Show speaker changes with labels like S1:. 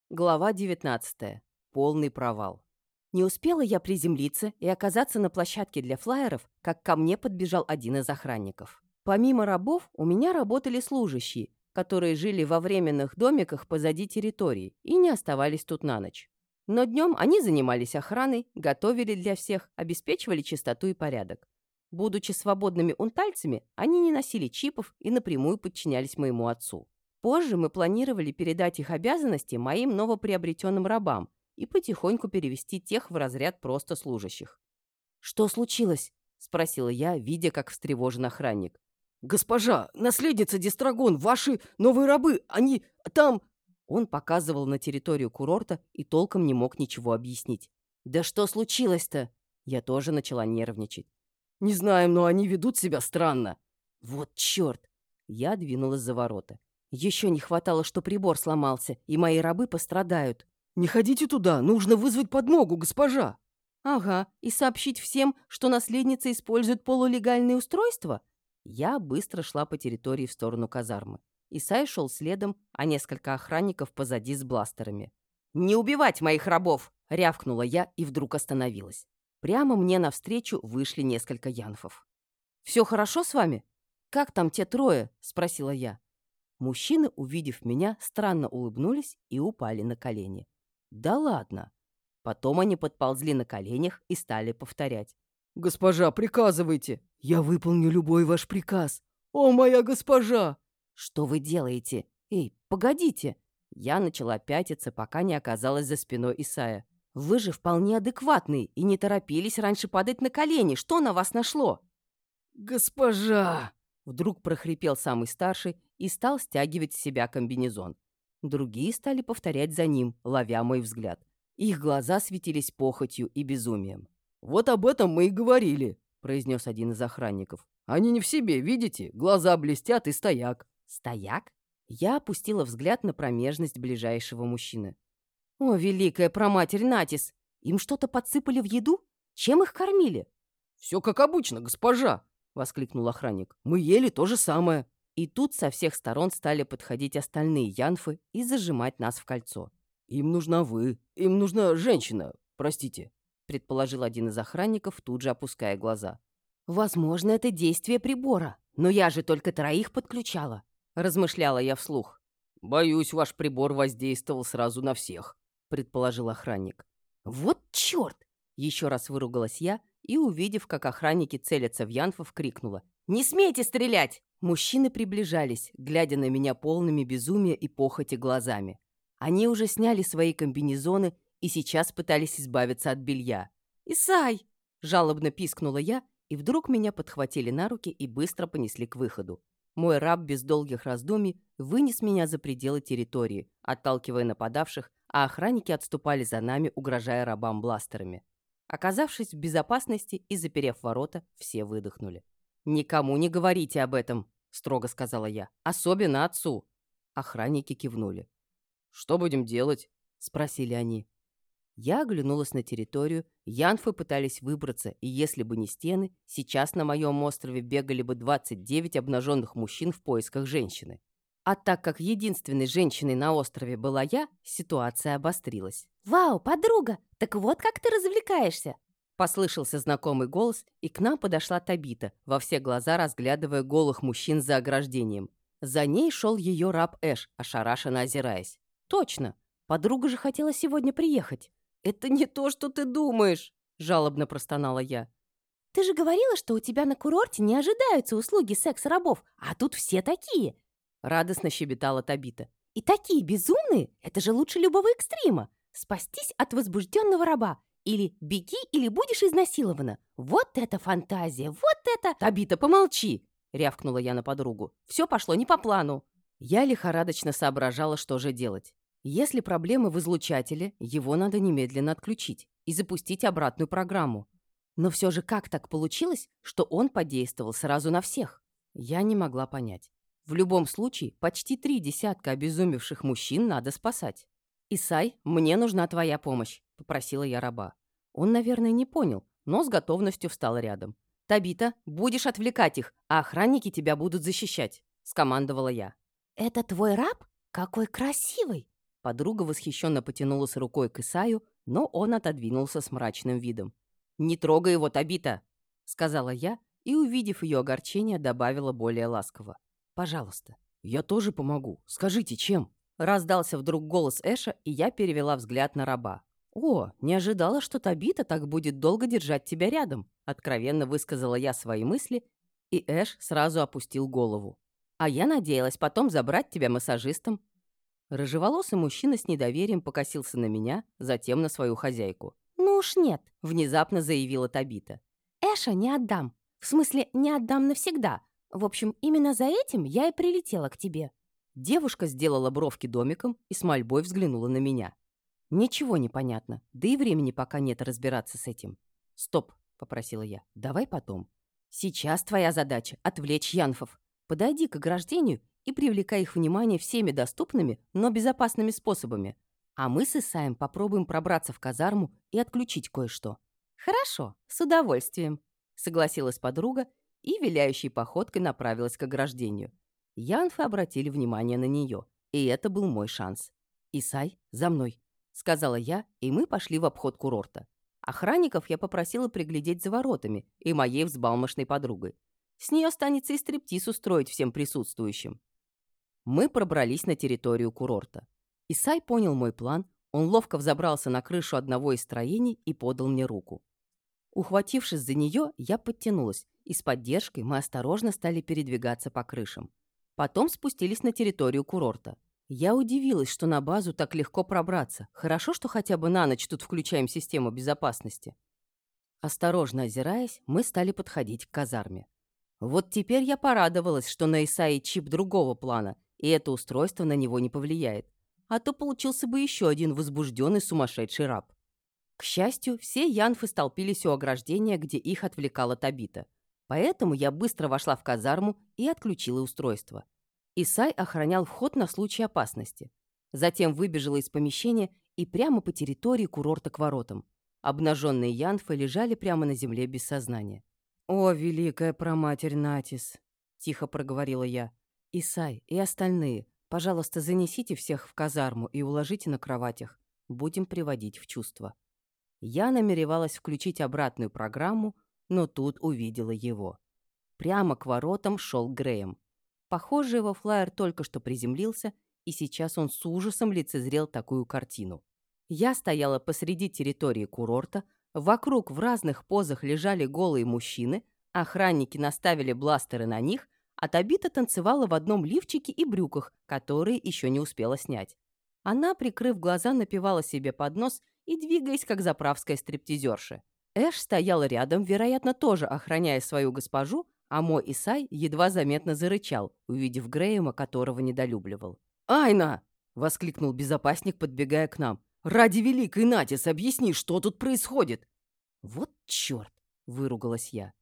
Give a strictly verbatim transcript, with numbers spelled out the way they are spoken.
S1: Глава девятнадцатая. Полный провал. Не успела я приземлиться и оказаться на площадке для флаеров, как ко мне подбежал один из охранников. Помимо рабов, у меня работали служащие, которые жили во временных домиках позади территории и не оставались тут на ночь. Но днем они занимались охраной, готовили для всех, обеспечивали чистоту и порядок. Будучи свободными унтальцами, они не носили чипов и напрямую подчинялись моему отцу. Позже мы планировали передать их обязанности моим новоприобретенным рабам и потихоньку перевести тех в разряд просто служащих. «Что случилось?» — спросила я, видя, как встревожен охранник.
S2: «Госпожа, наследница Дистрагон, ваши новые рабы, они там...»
S1: Он показывал на территорию курорта и толком не мог ничего объяснить. «Да что случилось-то?» Я тоже начала нервничать.
S2: «Не знаем, но они ведут себя странно».
S1: «Вот черт!» Я двинулась за ворота. Еще не хватало, что прибор сломался, и мои рабы пострадают.
S2: «Не ходите туда, нужно вызвать подмогу, госпожа».
S1: Ага, и сообщить всем, что наследница использует полулегальные устройства? Я быстро шла по территории в сторону казармы. Исай шел следом, а несколько охранников позади с бластерами. «Не убивать моих рабов!» — рявкнула я и вдруг остановилась. Прямо мне навстречу вышли несколько янфов. «Все хорошо с вами? Как там те трое?» — спросила я. Мужчины, увидев меня, странно улыбнулись и упали на колени. «Да ладно!» Потом они подползли на коленях и стали повторять.
S2: «Госпожа, приказывайте. Я выполню любой ваш приказ. О, моя госпожа!»
S1: «Что вы делаете? Эй, погодите!» Я начала пятиться, пока не оказалась за спиной Исая. «Вы же вполне адекватные и не торопились раньше падать на колени. Что на вас нашло?»
S2: «Госпожа!»
S1: Вдруг прохрипел самый старший и стал стягивать с себя комбинезон. Другие стали повторять за ним, ловя мой взгляд. Их глаза светились похотью и безумием.
S2: «Вот об этом мы и говорили», — произнес один из охранников. «Они не в себе, видите? Глаза блестят и стояк».
S1: «Стояк?» Я опустила взгляд на промежность ближайшего мужчины. «О, великая проматерь Натис! Им что-то подсыпали в еду? Чем их кормили?»
S2: «Все как обычно, госпожа», — воскликнул охранник. «Мы ели то же самое».
S1: И тут со всех сторон стали подходить остальные янфы и зажимать нас в кольцо.
S2: «Им нужна вы. Им нужна женщина. Простите»,
S1: — предположил один из охранников, тут же опуская глаза. «Возможно, это действие прибора, но я же только троих подключала», — размышляла я вслух.
S2: «Боюсь, ваш прибор воздействовал сразу на всех», — предположил охранник.
S1: «Вот черт!» — еще раз выругалась я и, увидев, как охранники целятся в янфов, крикнула. «Не смейте стрелять!» Мужчины приближались, глядя на меня полными безумия и похоти глазами. Они уже сняли свои комбинезоны и сейчас пытались избавиться от белья. «Исай!» — жалобно пискнула я, и вдруг меня подхватили на руки и быстро понесли к выходу. Мой раб без долгих раздумий вынес меня за пределы территории, отталкивая нападавших, а охранники отступали за нами, угрожая рабам бластерами. Оказавшись в безопасности и заперев ворота, все выдохнули. «Никому не говорите об этом», — строго сказала я. «Особенно отцу». Охранники кивнули.
S2: «Что будем делать?»
S1: — спросили они. Я оглянулась на территорию, янфы пытались выбраться, и если бы не стены, сейчас на моем острове бегали бы двадцать девять обнаженных мужчин в поисках женщины. А так как единственной женщиной на острове была я, ситуация обострилась. «Вау, подруга! Так вот как ты развлекаешься!» Послышался знакомый голос, и к нам подошла Табита, во все глаза разглядывая голых мужчин за ограждением. За ней шел ее раб Эш, ошарашенно озираясь. «Точно! Подруга же хотела сегодня приехать!» «Это не то, что ты думаешь!» — жалобно простонала я. «Ты же говорила, что у тебя на курорте не ожидаются услуги секс-рабов, а тут все такие!» — радостно щебетала Табита. «И такие безумные! Это же лучше любого экстрима! Спастись от возбужденного раба! Или беги, или будешь изнасилована! Вот это фантазия! Вот это...» «Табита, помолчи!» — рявкнула я на подругу. «Все пошло не по плану!» Я лихорадочно соображала, что же делать. Если проблема в излучателе, его надо немедленно отключить и запустить обратную программу. Но все же как так получилось, что он подействовал сразу на всех? Я не могла понять. В любом случае, почти три десятка обезумевших мужчин надо спасать. «Исай, мне нужна твоя помощь», — попросила я раба. Он, наверное, не понял, но с готовностью встал рядом. «Табита, будешь отвлекать их, а охранники тебя будут защищать», — скомандовала я. «Это твой раб? Какой красивый!» Подруга восхищенно потянулась рукой к Исаю, но он отодвинулся с мрачным видом. «Не трогай его, Табита!» — сказала я, и, увидев ее огорчение, добавила более ласково. «Пожалуйста».
S2: «Я тоже помогу. Скажите, чем?»
S1: Раздался вдруг голос Эша, и я перевела взгляд на раба. «О, не ожидала, что Табита так будет долго держать тебя рядом», — откровенно высказала я свои мысли, и Эш сразу опустил голову. «А я надеялась потом забрать тебя массажистом». Рыжеволосый мужчина с недоверием покосился на меня, затем на свою хозяйку. «Ну уж нет», — внезапно заявила Табита. «Эша не отдам. В смысле, не отдам навсегда. В общем, именно за этим я и прилетела к тебе». Девушка сделала бровки домиком и с мольбой взглянула на меня. «Ничего не понятно, да и времени пока нет разбираться с этим». «Стоп», — попросила я, — «давай потом. Сейчас твоя задача — отвлечь янфов. Подойди к ограждению и привлекай их внимание всеми доступными, но безопасными способами. А мы с Исаем попробуем пробраться в казарму и отключить кое-что». «Хорошо, с удовольствием», — согласилась подруга и виляющей походкой направилась к ограждению. Янфы обратили внимание на нее, и это был мой шанс. «Исай, за мной», — сказала я, и мы пошли в обход курорта. Охранников я попросила приглядеть за воротами и моей взбалмошной подругой. С нее станется и стриптиз устроить всем присутствующим. Мы пробрались на территорию курорта. Исай понял мой план, он ловко взобрался на крышу одного из строений и подал мне руку. Ухватившись за нее, я подтянулась, и с поддержкой мы осторожно стали передвигаться по крышам. Потом спустились на территорию курорта. Я удивилась, что на базу так легко пробраться. Хорошо, что хотя бы на ночь тут включаем систему безопасности. Осторожно озираясь, мы стали подходить к казарме. Вот теперь я порадовалась, что на Исаи чип другого плана, и это устройство на него не повлияет. А то получился бы еще один возбужденный сумасшедший раб. К счастью, все янфы столпились у ограждения, где их отвлекала Табита. Поэтому я быстро вошла в казарму и отключила устройство. Исай охранял вход на случай опасности. Затем выбежала из помещения и прямо по территории курорта к воротам. Обнаженные янфы лежали прямо на земле без сознания.
S2: «О, великая проматерь Натис!»
S1: — тихо проговорила я. «Исай и остальные, пожалуйста, занесите всех в казарму и уложите на кроватях. Будем приводить в чувство». Я намеревалась включить обратную программу, но тут увидела его. Прямо к воротам шел Грэем. Похоже, его флайер только что приземлился, и сейчас он с ужасом лицезрел такую картину. Я стояла посреди территории курорта, вокруг в разных позах лежали голые мужчины, охранники наставили бластеры на них, а Табита танцевала в одном лифчике и брюках, которые еще не успела снять. Она, прикрыв глаза, напевала себе под нос и двигаясь, как заправская стриптизерша. Эш стоял рядом, вероятно, тоже охраняя свою госпожу, а мой Исай едва заметно зарычал, увидев Грэема, которого недолюбливал.
S2: «Айна!» — воскликнул безопасник, подбегая к нам. «Ради великой Натис, объясни, что тут происходит?»
S1: «Вот черт!» — выругалась я.